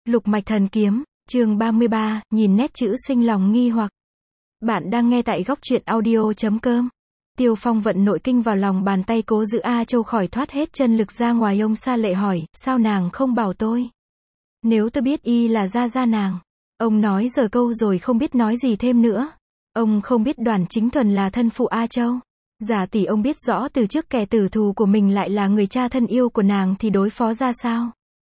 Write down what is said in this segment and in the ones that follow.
Lục mạch thần kiếm, chương 33, nhìn nét chữ sinh lòng nghi hoặc. Bạn đang nghe tại góc truyện audio.com. Tiêu Phong vận nội kinh vào lòng bàn tay cố giữ A Châu khỏi thoát hết chân lực ra ngoài. Ông Sa Lệ hỏi, sao nàng không bảo tôi? Nếu tôi biết y là gia nàng. Ông nói giờ câu rồi không biết nói gì thêm nữa. Ông không biết Đoàn Chính Thuần là thân phụ A Châu. Giả tỷ ông biết rõ từ trước kẻ tử thù của mình lại là người cha thân yêu của nàng thì đối phó ra sao?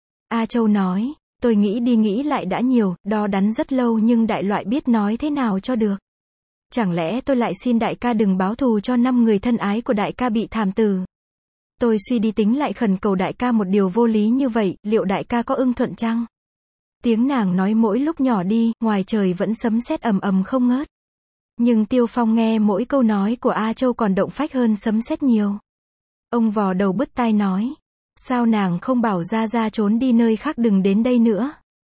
A Châu nói, tôi nghĩ đi nghĩ lại đã nhiều, đo đắn rất lâu nhưng đại loại biết nói thế nào cho được. Chẳng lẽ tôi lại xin đại ca đừng báo thù cho 5 người thân ái của đại ca bị thảm tử? Tôi suy đi tính lại khẩn cầu đại ca một điều vô lý như vậy, liệu đại ca có ưng thuận chăng? Tiếng nàng nói mỗi lúc nhỏ đi, ngoài trời vẫn sấm sét ầm ầm không ngớt. Nhưng Tiêu Phong nghe mỗi câu nói của A Châu còn động phách hơn sấm sét nhiều. Ông vò đầu bứt tai nói, sao nàng không bảo Gia trốn đi nơi khác đừng đến đây nữa?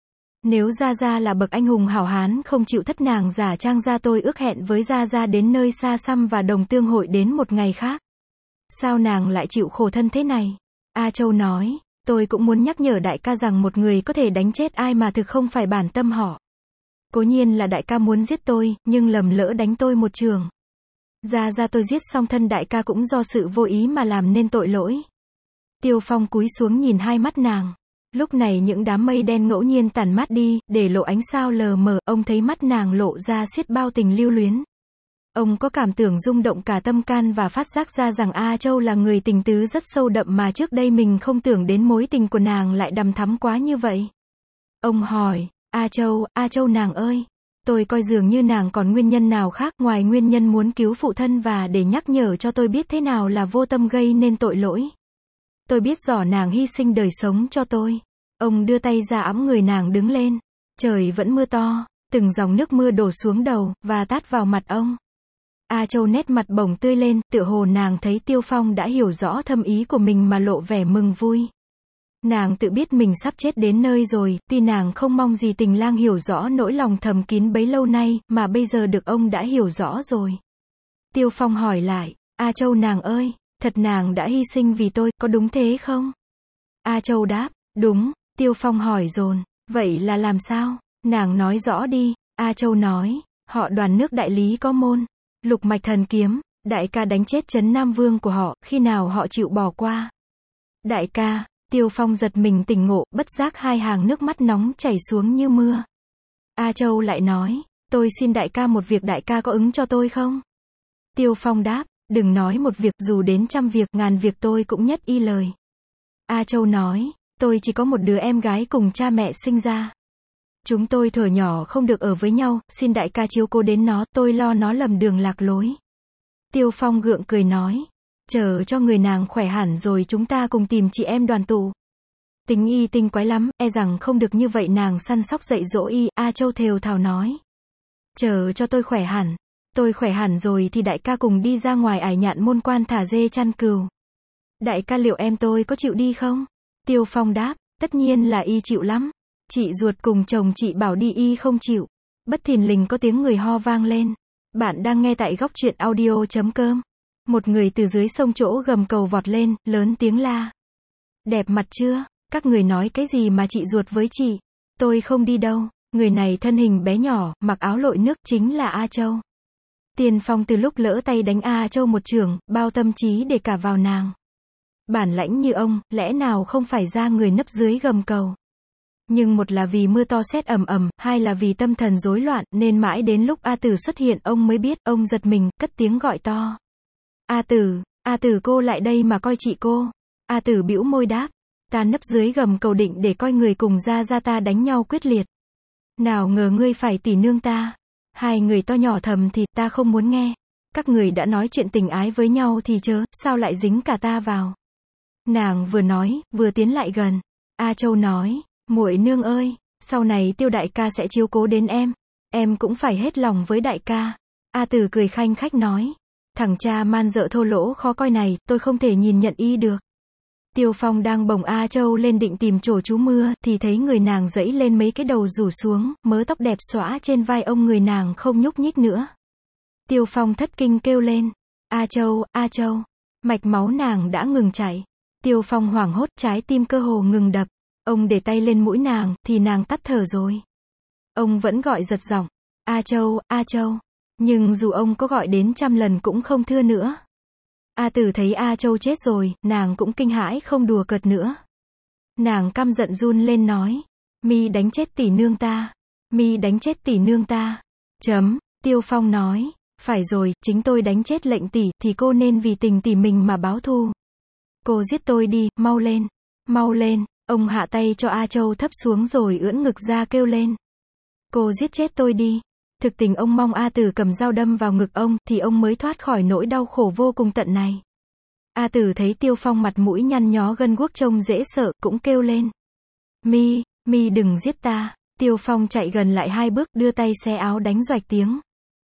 Nếu Gia là bậc anh hùng hảo hán không chịu thất nàng giả trang ra, tôi ước hẹn với Gia đến nơi xa xăm và đồng tương hội đến một ngày khác. Sao nàng lại chịu khổ thân thế này? A Châu nói, tôi cũng muốn nhắc nhở đại ca rằng một người có thể đánh chết ai mà thực không phải bản tâm họ. Cố nhiên là đại ca muốn giết tôi, nhưng lầm lỡ đánh tôi một trường. Gia tôi giết xong thân đại ca cũng do sự vô ý mà làm nên tội lỗi. Tiêu Phong cúi xuống nhìn hai mắt nàng. Lúc này những đám mây đen ngẫu nhiên tản mát đi, để lộ ánh sao lờ mờ, ông thấy mắt nàng lộ ra xiết bao tình lưu luyến. Ông có cảm tưởng rung động cả tâm can và phát giác ra rằng A Châu là người tình tứ rất sâu đậm mà trước đây mình không tưởng đến mối tình của nàng lại đằm thắm quá như vậy. Ông hỏi, A Châu nàng ơi, tôi coi dường như nàng còn nguyên nhân nào khác ngoài nguyên nhân muốn cứu phụ thân và để nhắc nhở cho tôi biết thế nào là vô tâm gây nên tội lỗi. Tôi biết rõ nàng hy sinh đời sống cho tôi. Ông đưa tay ra ẵm người nàng đứng lên. Trời vẫn mưa to, từng dòng nước mưa đổ xuống đầu, và tát vào mặt ông. A Châu nét mặt bỗng tươi lên, tựa hồ nàng thấy Tiêu Phong đã hiểu rõ thâm ý của mình mà lộ vẻ mừng vui. Nàng tự biết mình sắp chết đến nơi rồi, tuy nàng không mong gì Tình Lang hiểu rõ nỗi lòng thầm kín bấy lâu nay, mà bây giờ được ông đã hiểu rõ rồi. Tiêu Phong hỏi lại, A Châu nàng ơi, thật nàng đã hy sinh vì tôi, có đúng thế không? A Châu đáp, đúng. Tiêu Phong hỏi dồn, vậy là làm sao? Nàng nói rõ đi. A Châu nói, họ Đoàn nước đại lý có môn, lục mạch thần kiếm, đại ca đánh chết Trấn Nam Vương của họ, khi nào họ chịu bỏ qua? Đại ca, Tiêu Phong giật mình tỉnh ngộ, bất giác hai hàng nước mắt nóng chảy xuống như mưa. A Châu lại nói, tôi xin đại ca một việc, đại ca có ứng cho tôi không? Tiêu Phong đáp, đừng nói một việc, dù đến 100 việc, ngàn việc tôi cũng nhất y lời. A Châu nói, tôi chỉ có một đứa em gái cùng cha mẹ sinh ra. Chúng tôi thuở nhỏ không được ở với nhau, xin đại ca chiếu cố đến nó, tôi lo nó lầm đường lạc lối. Tiêu Phong gượng cười nói, chờ cho người nàng khỏe hẳn rồi chúng ta cùng tìm chị em đoàn tụ. Tính y tinh quái lắm, e rằng không được như vậy nàng săn sóc dạy dỗ y. A Châu thều thào nói, chờ cho tôi khỏe hẳn. Tôi khỏe hẳn rồi thì đại ca cùng đi ra ngoài ải nhạn môn quan thả dê chăn cừu. Đại ca liệu em tôi có chịu đi không? Tiêu Phong đáp, tất nhiên là y chịu lắm. Chị ruột cùng chồng chị bảo đi y không chịu. Bất thình lình có tiếng người ho vang lên. Bạn đang nghe tại góc truyện audio.com. Một người từ dưới sông chỗ gầm cầu vọt lên, lớn tiếng la. Đẹp mặt chưa? Các người nói cái gì mà chị ruột với chị? Tôi không đi đâu. Người này thân hình bé nhỏ, mặc áo lội nước, chính là A Châu. Tiền Phong từ lúc lỡ tay đánh A Châu một chưởng, bao tâm trí để cả vào nàng. Bản lãnh như ông, lẽ nào không phải ra người nấp dưới gầm cầu. Nhưng một là vì mưa to sét ầm ầm, hai là vì tâm thần rối loạn, nên mãi đến lúc A Tử xuất hiện ông mới biết, ông giật mình, cất tiếng gọi to. A Tử cô lại đây mà coi chị cô. A Tử bĩu môi đáp, ta nấp dưới gầm cầu định để coi người cùng Gia ta đánh nhau quyết liệt. Nào ngờ ngươi phải tỉ nương ta. Hai người to nhỏ thầm thì, ta không muốn nghe. Các người đã nói chuyện tình ái với nhau thì chớ, sao lại dính cả ta vào. Nàng vừa nói, vừa tiến lại gần. A Châu nói, muội nương ơi, sau này Tiêu đại ca sẽ chiếu cố đến em cũng phải hết lòng với đại ca. A Tử cười khanh khách nói, thằng cha man dợ thô lỗ khó coi này, tôi không thể nhìn nhận y được. Tiêu Phong đang bồng A Châu lên định tìm chỗ trú mưa, thì thấy người nàng dẫy lên mấy cái đầu rủ xuống, mớ tóc đẹp xõa trên vai ông, người nàng không nhúc nhích nữa. Tiêu Phong thất kinh kêu lên, A Châu, mạch máu nàng đã ngừng chảy. Tiêu Phong hoảng hốt, trái tim cơ hồ ngừng đập. Ông để tay lên mũi nàng, thì nàng tắt thở rồi. Ông vẫn gọi giật giọng, A Châu, A Châu. Nhưng dù ông có gọi đến 100 lần cũng không thưa nữa. A Tử thấy A Châu chết rồi, nàng cũng kinh hãi không đùa cợt nữa. Nàng căm giận run lên nói, mi đánh chết tỷ nương ta. Mi đánh chết tỷ nương ta. Tiêu Phong nói, phải rồi, chính tôi đánh chết lệnh tỷ, thì cô nên vì tình tỷ mình mà báo thù. Cô giết tôi đi, mau lên. Mau lên. Ông hạ tay cho A Châu thấp xuống rồi ưỡn ngực ra kêu lên. Cô giết chết tôi đi. Thực tình ông mong A Tử cầm dao đâm vào ngực ông, thì ông mới thoát khỏi nỗi đau khổ vô cùng tận này. A Tử thấy Tiêu Phong mặt mũi nhăn nhó gân guốc trông dễ sợ, cũng kêu lên. Mi đừng giết ta. Tiêu Phong chạy gần lại 2 bước, đưa tay xé áo đánh doạch tiếng.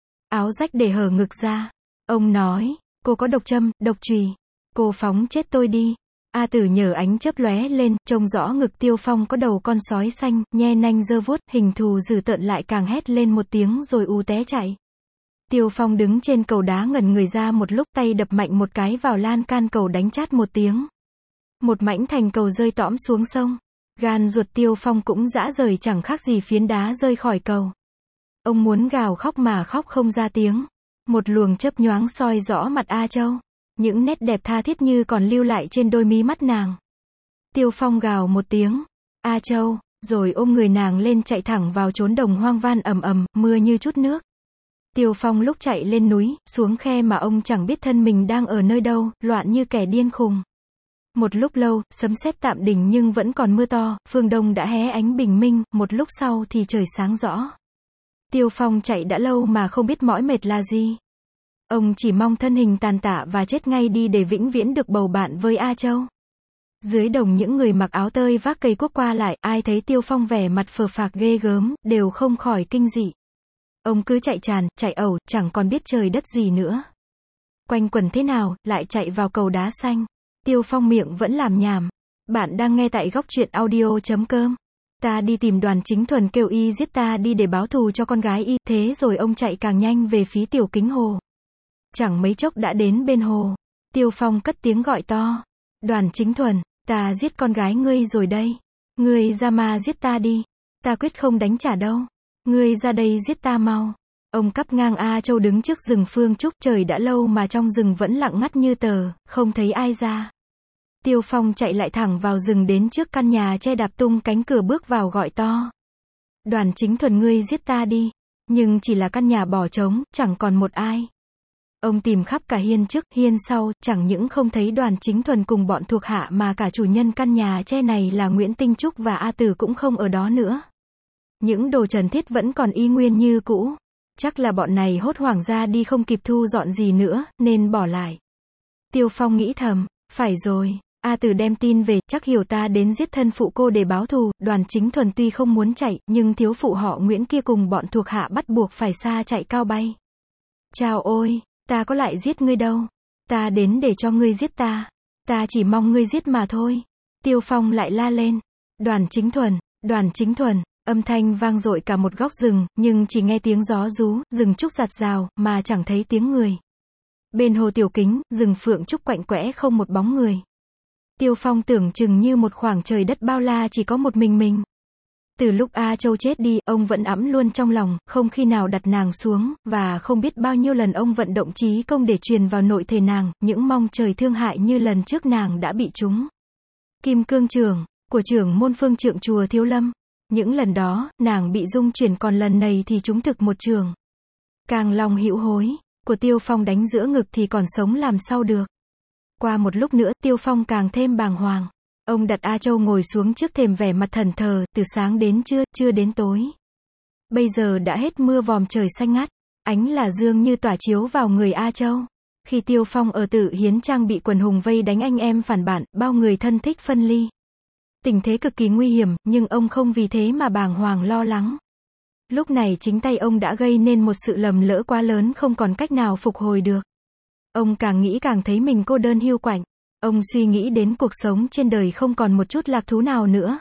Áo rách để hở ngực ra. Ông nói, cô có độc châm, độc chùy. Cô phóng chết tôi đi. A Tử nhờ ánh chớp lóe lên, trông rõ ngực Tiêu Phong có đầu con sói xanh, nhe nanh giơ vuốt, hình thù dữ tợn lại càng hét lên một tiếng rồi té chạy. Tiêu Phong đứng trên cầu đá ngẩn người ra một lúc, tay đập mạnh một cái vào lan can cầu đánh chát một tiếng. Một mảnh thành cầu rơi tõm xuống sông. Gan ruột Tiêu Phong cũng rã rời chẳng khác gì phiến đá rơi khỏi cầu. Ông muốn gào khóc mà khóc không ra tiếng. Một luồng chớp nhoáng soi rõ mặt A Châu. Những nét đẹp tha thiết như còn lưu lại trên đôi mí mắt nàng. Tiêu Phong gào một tiếng, A Châu, rồi ôm người nàng lên chạy thẳng vào chốn đồng hoang van ầm ầm, mưa như chút nước. Tiêu Phong lúc chạy lên núi, xuống khe mà ông chẳng biết thân mình đang ở nơi đâu, loạn như kẻ điên khùng. Một lúc lâu, sấm sét tạm đình nhưng vẫn còn mưa to, phương đông đã hé ánh bình minh, một lúc sau thì trời sáng rõ. Tiêu Phong chạy đã lâu mà không biết mỏi mệt là gì. Ông chỉ mong thân hình tàn tạ và chết ngay đi để vĩnh viễn được bầu bạn với A Châu. Dưới đồng những người mặc áo tơi vác cây cuốc qua lại, ai thấy Tiêu Phong vẻ mặt phờ phạc ghê gớm, đều không khỏi kinh dị. Ông cứ chạy tràn, chạy ẩu, chẳng còn biết trời đất gì nữa. Quanh quẩn thế nào, lại chạy vào cầu đá xanh. Tiêu Phong miệng vẫn làm nhảm. Bạn đang nghe tại góc truyện audio.com. Ta đi tìm Đoàn Chính Thuần kêu y giết ta đi để báo thù cho con gái y, thế rồi ông chạy càng nhanh về phía Tiểu Kính Hồ. Chẳng mấy chốc đã đến bên hồ. Tiêu Phong cất tiếng gọi to. Đoàn Chính Thuần, ta giết con gái ngươi rồi đây. Ngươi ra mà giết ta đi. Ta quyết không đánh trả đâu. Ngươi ra đây giết ta mau. Ông cắp ngang A Châu đứng trước rừng Phương Trúc, trời đã lâu mà trong rừng vẫn lặng ngắt như tờ, không thấy ai ra. Tiêu Phong chạy lại thẳng vào rừng đến trước căn nhà che đạp tung cánh cửa bước vào gọi to. Đoàn Chính Thuần ngươi giết ta đi. Nhưng chỉ là căn nhà bỏ trống, chẳng còn một ai. Ông tìm khắp cả hiên trước, hiên sau, chẳng những không thấy Đoàn Chính Thuần cùng bọn thuộc hạ mà cả chủ nhân căn nhà tre này là Nguyễn Tinh Trúc và A Tử cũng không ở đó nữa. Những đồ trần thiết vẫn còn y nguyên như cũ. Chắc là bọn này hốt hoảng ra đi không kịp thu dọn gì nữa, nên bỏ lại. Tiêu Phong nghĩ thầm, phải rồi, A Tử đem tin về, chắc hiểu ta đến giết thân phụ cô để báo thù. Đoàn Chính Thuần tuy không muốn chạy, nhưng thiếu phụ họ Nguyễn kia cùng bọn thuộc hạ bắt buộc phải xa chạy cao bay. Chào ôi, ta có lại giết ngươi đâu. Ta đến để cho ngươi giết ta. Ta chỉ mong ngươi giết mà thôi. Tiêu Phong lại la lên. Đoàn Chính Thuần, Đoàn Chính Thuần. Âm thanh vang dội cả một góc rừng, nhưng chỉ nghe tiếng gió rú, rừng trúc rạt rào, mà chẳng thấy tiếng người. Bên hồ Tiểu Kính, rừng phượng trúc quạnh quẽ không một bóng người. Tiêu Phong tưởng chừng như một khoảng trời đất bao la chỉ có một mình. Từ lúc A Châu chết đi, ông vẫn ẵm luôn trong lòng, không khi nào đặt nàng xuống, và không biết bao nhiêu lần ông vận động trí công để truyền vào nội thể nàng, những mong trời thương hại như lần trước nàng đã bị trúng kim cương trường, của trưởng môn phương trượng chùa Thiếu Lâm. Những lần đó, nàng bị dung chuyển, còn lần này thì trúng thực một trường. Càng lòng hữu hối, của Tiêu Phong đánh giữa ngực thì còn sống làm sao được. Qua một lúc nữa, Tiêu Phong càng thêm bàng hoàng. Ông đặt A Châu ngồi xuống trước thềm vẻ mặt thẫn thờ, từ sáng đến trưa, trưa đến tối. Bây giờ đã hết mưa vòm trời xanh ngắt, ánh là dương như tỏa chiếu vào người A Châu. Khi Tiêu Phong ở Tự Hiến Trang bị quần hùng vây đánh anh em phản bạn, bao người thân thích phân ly. Tình thế cực kỳ nguy hiểm, nhưng ông không vì thế mà bàng hoàng lo lắng. Lúc này chính tay ông đã gây nên một sự lầm lỡ quá lớn không còn cách nào phục hồi được. Ông càng nghĩ càng thấy mình cô đơn hiu quạnh. Ông suy nghĩ đến cuộc sống trên đời không còn một chút lạc thú nào nữa.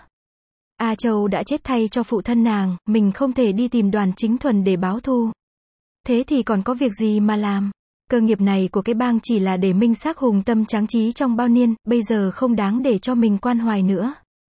A Châu đã chết thay cho phụ thân nàng, mình không thể đi tìm Đoàn Chính Thuần để báo thù. Thế thì còn có việc gì mà làm? Cơ nghiệp này của cái bang chỉ là để minh xác hùng tâm tráng trí trong bao niên, bây giờ không đáng để cho mình quan hoài nữa.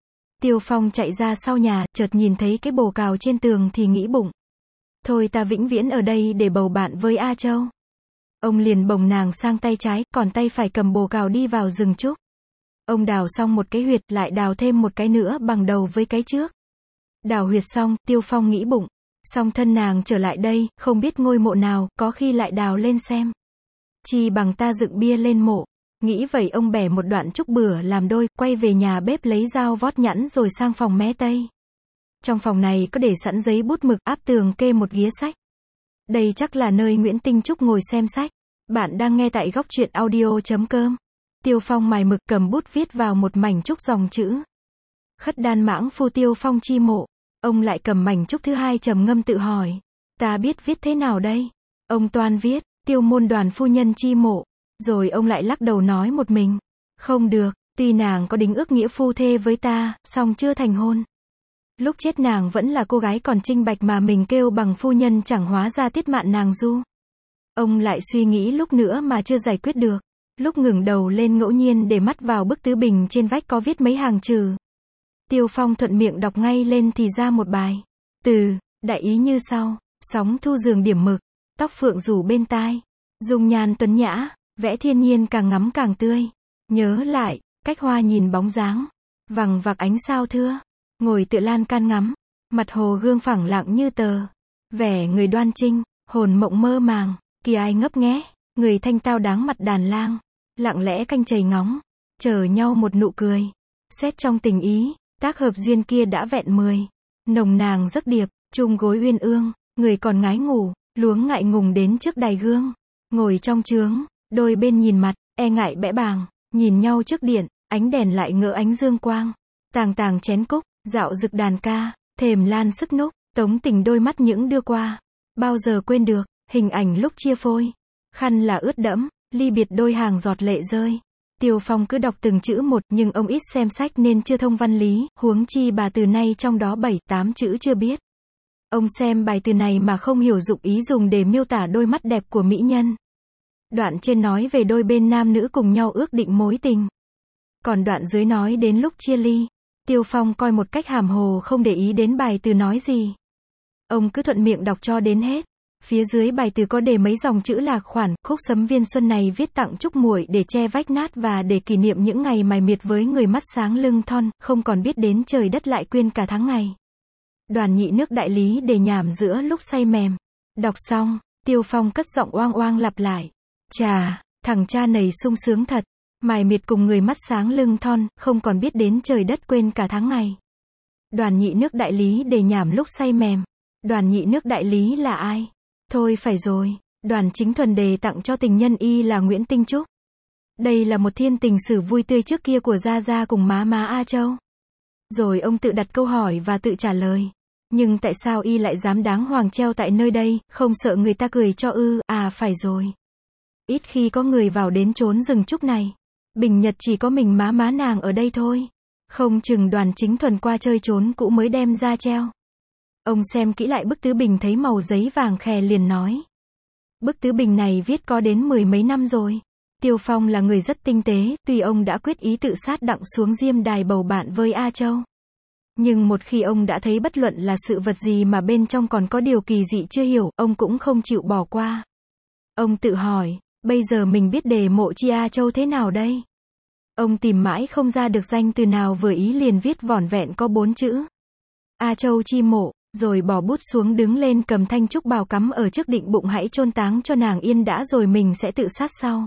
Tiêu Phong chạy ra sau nhà, chợt nhìn thấy cái bồ cào trên tường thì nghĩ bụng. Thôi ta vĩnh viễn ở đây để bầu bạn với A Châu. Ông liền bồng nàng sang tay trái, còn tay phải cầm bồ cào đi vào rừng trúc. Ông đào xong một cái huyệt, lại đào thêm một cái nữa bằng đầu với cái trước. Đào huyệt xong, Tiêu Phong nghĩ bụng. Song thân nàng trở lại đây, không biết ngôi mộ nào, có khi lại đào lên xem. Chi bằng ta dựng bia lên mộ. Nghĩ vậy ông bẻ một đoạn trúc bửa làm đôi, quay về nhà bếp lấy dao vót nhẵn rồi sang phòng mé tây. Trong phòng này có để sẵn giấy bút mực, áp tường kê một ghế sách. Đây chắc là nơi Nguyễn Tinh Trúc ngồi xem sách. Bạn đang nghe tại góc truyện audio.com. Tiêu Phong mài mực cầm bút viết vào một mảnh trúc dòng chữ. Khất đan mãng phu Tiêu Phong chi mộ. Ông lại cầm mảnh trúc thứ hai trầm ngâm tự hỏi. Ta biết viết thế nào đây? Ông toan viết, Tiêu môn đoàn phu nhân chi mộ. Rồi ông lại lắc đầu nói một mình. Không được, tuy nàng có đính ước nghĩa phu thê với ta, song chưa thành hôn. Lúc chết nàng vẫn là cô gái còn trinh bạch mà mình kêu bằng phu nhân chẳng hóa ra tiết mạn nàng du. Ông lại suy nghĩ lúc nữa mà chưa giải quyết được. Lúc ngừng đầu lên ngẫu nhiên để mắt vào bức tứ bình trên vách có viết mấy hàng chữ. Tiêu Phong thuận miệng đọc ngay lên thì ra một bài. Từ, đại ý như sau, sóng thu giường điểm mực, tóc phượng rủ bên tai, dung nhan tuấn nhã, vẽ thiên nhiên càng ngắm càng tươi. Nhớ lại, cách hoa nhìn bóng dáng, vằng vặc ánh sao thưa, ngồi tựa lan can ngắm, mặt hồ gương phẳng lặng như tờ, vẻ người đoan trinh, hồn mộng mơ màng, kìa ai ngấp nghé, người thanh tao đáng mặt đàn lang, lặng lẽ canh chầy ngóng, chờ nhau một nụ cười, xét trong tình ý, tác hợp duyên kia đã vẹn 10, nồng nàng giấc điệp, chung gối uyên ương, người còn ngái ngủ, luống ngại ngùng đến trước đài gương, ngồi trong trướng, đôi bên nhìn mặt, e ngại bẽ bàng, nhìn nhau trước điện, ánh đèn lại ngỡ ánh dương quang, tàng tàng chén cúc, dạo rực đàn ca, thềm lan sức núc, tống tình đôi mắt những đưa qua, bao giờ quên được, hình ảnh lúc chia phôi, khăn là ướt đẫm, ly biệt đôi hàng giọt lệ rơi. Tiêu Phong cứ đọc từng chữ một, nhưng ông ít xem sách nên chưa thông văn lý, huống chi bà từ nay trong đó 7-8 chữ chưa biết. Ông xem bài từ này mà không hiểu dụng ý dùng để miêu tả đôi mắt đẹp của mỹ nhân. Đoạn trên nói về đôi bên nam nữ cùng nhau ước định mối tình. Còn đoạn dưới nói đến lúc chia ly. Tiêu Phong coi một cách hàm hồ không để ý đến bài từ nói gì. Ông cứ thuận miệng đọc cho đến hết. Phía dưới bài từ có đề mấy dòng chữ là khoản, khúc sấm viên xuân này viết tặng Trúc muội để che vách nát và để kỷ niệm những ngày mài miệt với người mắt sáng lưng thon, không còn biết đến trời đất lại quên cả tháng ngày. Đoàn nhị nước đại lý để nhảm giữa lúc say mềm. Đọc xong, Tiêu Phong cất giọng oang oang lặp lại. Chà, thằng cha này sung sướng thật. Mài miệt cùng người mắt sáng lưng thon, không còn biết đến trời đất quên cả tháng ngày. Đoàn nhị nước đại lý để nhảm lúc say mềm. Đoàn nhị nước đại lý là ai? Thôi phải rồi, Đoàn Chính Thuần đề tặng cho tình nhân y là Nguyễn Tinh Trúc. Đây là một thiên tình sử vui tươi trước kia của Gia Gia cùng má má A Châu. Rồi ông tự đặt câu hỏi và tự trả lời. Nhưng tại sao y lại dám đáng hoàng treo tại nơi đây, không sợ người ta cười cho ư? À phải rồi. Ít khi có người vào đến chốn rừng trúc này. Bình nhật chỉ có mình má má nàng ở đây thôi. Không chừng Đoàn Chính Thuần qua chơi trốn cũ mới đem ra treo. Ông xem kỹ lại bức tứ bình thấy màu giấy vàng khè liền nói. Bức tứ bình này viết có đến 10 mấy năm rồi. Tiêu Phong là người rất tinh tế, tuy ông đã quyết ý tự sát đặng xuống diêm đài bầu bạn với A Châu. Nhưng một khi ông đã thấy bất luận là sự vật gì mà bên trong còn có điều kỳ dị chưa hiểu, ông cũng không chịu bỏ qua. Ông tự hỏi, bây giờ mình biết đề mộ chi A Châu thế nào đây? Ông tìm mãi không ra được danh từ nào vừa ý liền viết vỏn vẹn có 4 chữ. A Châu chi mộ. Rồi bỏ bút xuống đứng lên cầm thanh trúc bào cắm ở trước định bụng hãy chôn táng cho nàng yên đã rồi mình sẽ tự sát sau.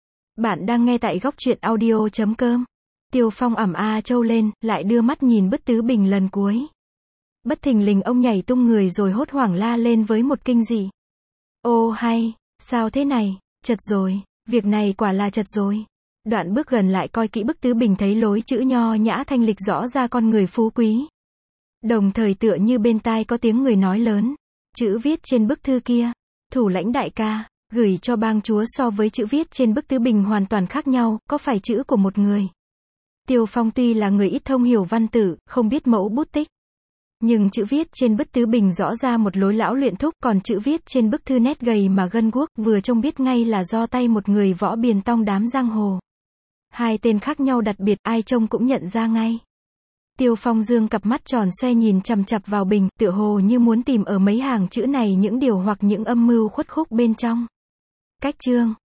Bạn đang nghe tại góc truyện audio.com. Tiêu Phong ẵm A Châu lên, lại đưa mắt nhìn bức tứ bình lần cuối. Bất thình lình ông nhảy tung người rồi hốt hoảng la lên với một kinh dị. Ô hay, sao thế này, chật rồi, việc này quả là chật rồi. Đoạn bước gần lại coi kỹ bức tứ bình thấy lối chữ nho nhã thanh lịch rõ ra con người phú quý. Đồng thời tựa như bên tai có tiếng người nói lớn. Chữ viết trên bức thư kia, thủ lãnh đại ca, gửi cho bang chúa so với chữ viết trên bức tứ bình hoàn toàn khác nhau, có phải chữ của một người. Tiêu Phong tuy là người ít thông hiểu văn tử, không biết mẫu bút tích. Nhưng chữ viết trên bức tứ bình rõ ra một lối lão luyện thúc, còn chữ viết trên bức thư nét gầy mà gân guốc, vừa trông biết ngay là do tay một người võ biền tong đám giang hồ. Hai tên khác nhau đặc biệt, ai trông cũng nhận ra ngay. Tiêu Phong dương cặp mắt tròn xoe nhìn chằm chằm vào bình, tựa hồ như muốn tìm ở mấy hàng chữ này những điều hoặc những âm mưu khuất khúc bên trong. Cách chương